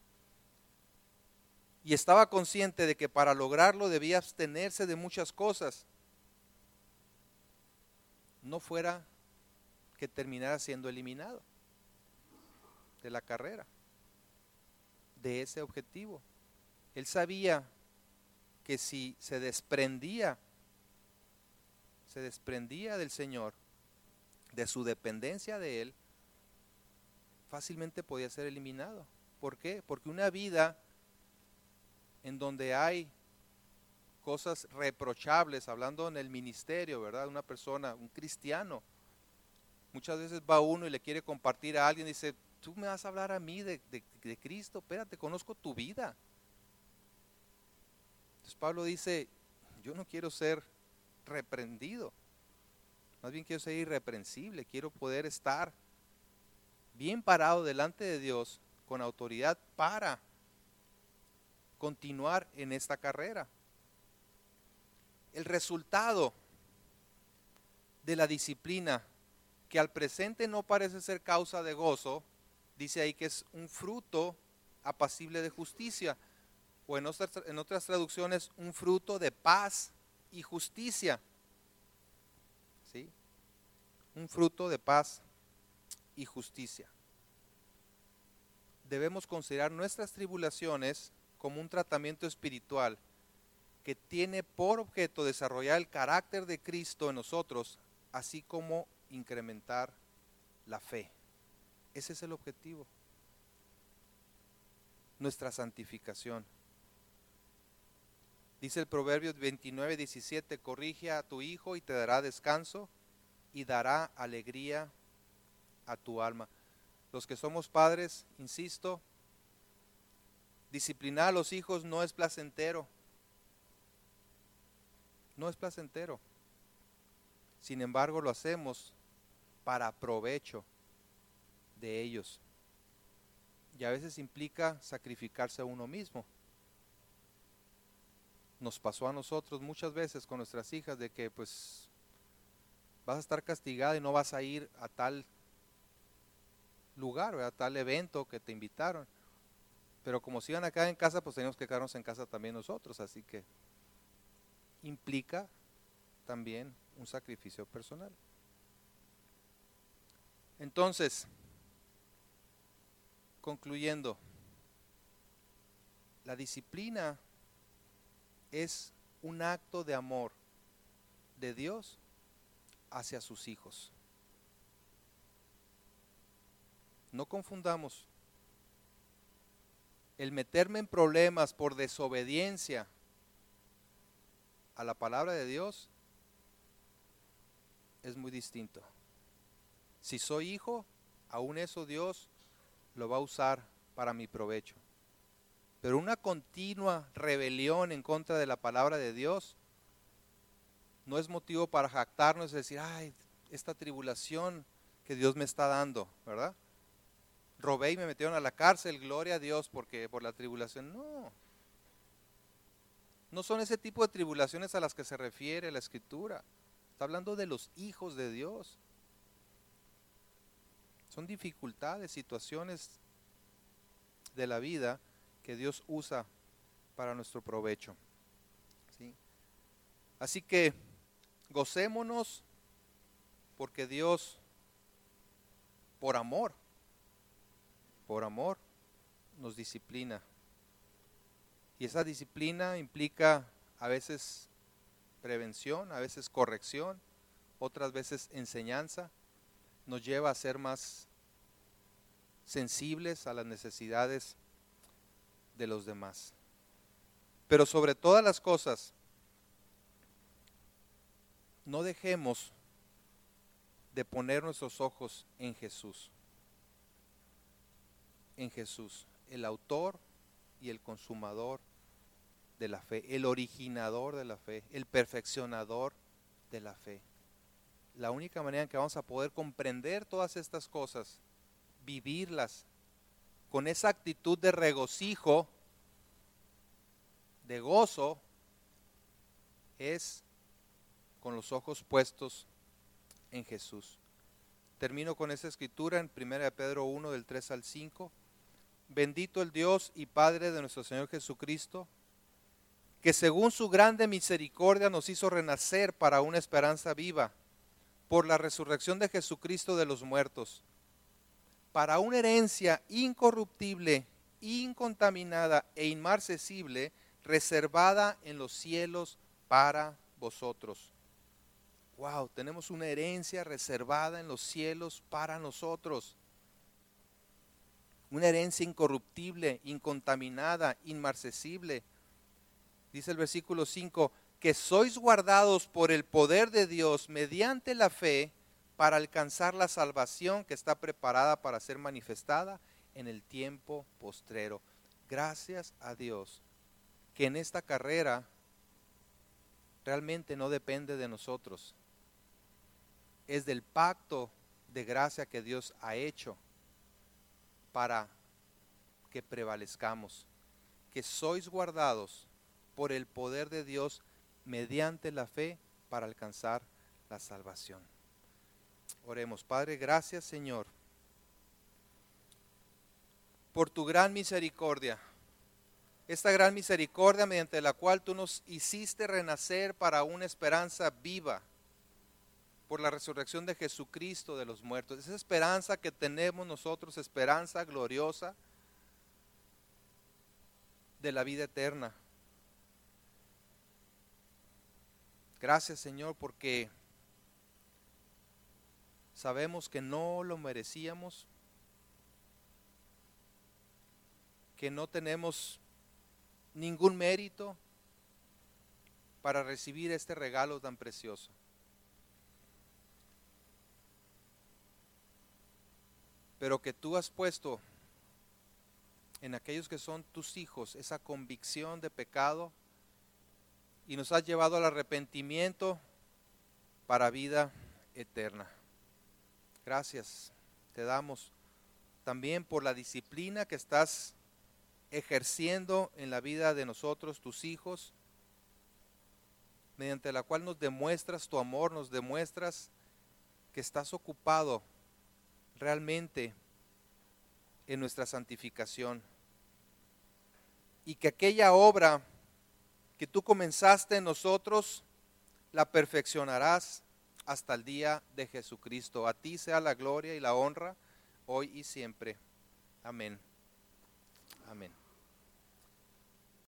Y estaba consciente de que para lograrlo debía abstenerse de muchas cosas, no fuera que terminara siendo eliminado de la carrera, de ese objetivo. Él sabía que si se desprendía del Señor, de su dependencia de Él, fácilmente podía ser eliminado. ¿Por qué? Porque una vida en donde hay cosas reprochables, hablando en el ministerio, ¿verdad? Una persona, un cristiano, muchas veces va uno y le quiere compartir a alguien y dice, tú me vas a hablar a mí de Cristo, espérate, conozco tu vida. Entonces Pablo dice, yo no quiero ser reprendido, más bien quiero ser irreprensible, quiero poder estar bien parado delante de Dios con autoridad para continuar en esta carrera. El resultado de la disciplina, que al presente no parece ser causa de gozo, dice ahí que es un fruto apacible de justicia, o en otras traducciones, un fruto de paz y justicia. ¿Sí? Un fruto de paz y justicia. Debemos considerar nuestras tribulaciones como un tratamiento espiritual que tiene por objeto desarrollar el carácter de Cristo en nosotros, así como incrementar la fe. Ese es el objetivo. Nuestra santificación. Dice el Proverbios 29:17, corrige a tu hijo y te dará descanso y dará alegría a tu alma. Los que somos padres, insisto, disciplinar a los hijos no es placentero. No es placentero. Sin embargo, lo hacemos para provecho de ellos. Y a veces implica sacrificarse a uno mismo. Nos pasó a nosotros muchas veces con nuestras hijas de que pues vas a estar castigada y no vas a ir a tal lugar, a tal evento que te invitaron. Pero como si iban a quedar en casa, pues teníamos que quedarnos en casa también nosotros. Así que implica también un sacrificio personal. Entonces, concluyendo, la disciplina es un acto de amor de Dios hacia sus hijos. No confundamos. El meterme en problemas por desobediencia a la palabra de Dios es muy distinto. Si soy hijo, aún eso Dios lo va a usar para mi provecho. Pero una continua rebelión en contra de la palabra de Dios no es motivo para jactarnos y decir, ay, esta tribulación que Dios me está dando, ¿verdad? Robé y me metieron a la cárcel, gloria a Dios porque por la tribulación. No. No son ese tipo de tribulaciones a las que se refiere la Escritura. Está hablando de los hijos de Dios. Son dificultades, situaciones de la vida que Dios usa para nuestro provecho. ¿Sí? Así que gocémonos porque Dios, por amor, nos disciplina. Y esa disciplina implica a veces prevención, a veces corrección, otras veces enseñanza. Nos lleva a ser más sensibles a las necesidades de los demás. Pero sobre todas las cosas, no dejemos de poner nuestros ojos en Jesús. En Jesús, el autor y el consumador de la fe, el originador de la fe, el perfeccionador de la fe. La única manera en que vamos a poder comprender todas estas cosas, vivirlas con esa actitud de regocijo, de gozo, es con los ojos puestos en Jesús. Termino con esa escritura en 1 Pedro 1 del 3 al 5. Bendito el Dios y Padre de nuestro Señor Jesucristo, que según su grande misericordia nos hizo renacer para una esperanza viva, por la resurrección de Jesucristo de los muertos, para una herencia incorruptible, incontaminada e inmarcesible, reservada en los cielos para vosotros. Wow, tenemos una herencia reservada en los cielos para nosotros. Una herencia incorruptible, incontaminada, inmarcesible. Dice el versículo 5, que sois guardados por el poder de Dios mediante la fe para alcanzar la salvación que está preparada para ser manifestada en el tiempo postrero. Gracias a Dios que en esta carrera realmente no depende de nosotros. Es del pacto de gracia que Dios ha hecho para que prevalezcamos, que sois guardados por el poder de Dios mediante la fe para alcanzar la salvación. Oremos. Padre, gracias Señor por tu gran misericordia, esta gran misericordia mediante la cual tú nos hiciste renacer para una esperanza viva por la resurrección de Jesucristo de los muertos. Esa esperanza que tenemos nosotros, esperanza gloriosa de la vida eterna. Gracias Señor porque sabemos que no lo merecíamos, que no tenemos ningún mérito para recibir este regalo tan precioso. Pero que tú has puesto en aquellos que son tus hijos esa convicción de pecado y nos has llevado al arrepentimiento para vida eterna. Gracias te damos también por la disciplina que estás ejerciendo en la vida de nosotros, tus hijos, mediante la cual nos demuestras tu amor, nos demuestras que estás ocupado realmente en nuestra santificación y que aquella obra que tú comenzaste en nosotros la perfeccionarás hasta el día de Jesucristo. A ti sea la gloria y la honra hoy y siempre. Amén. Amén.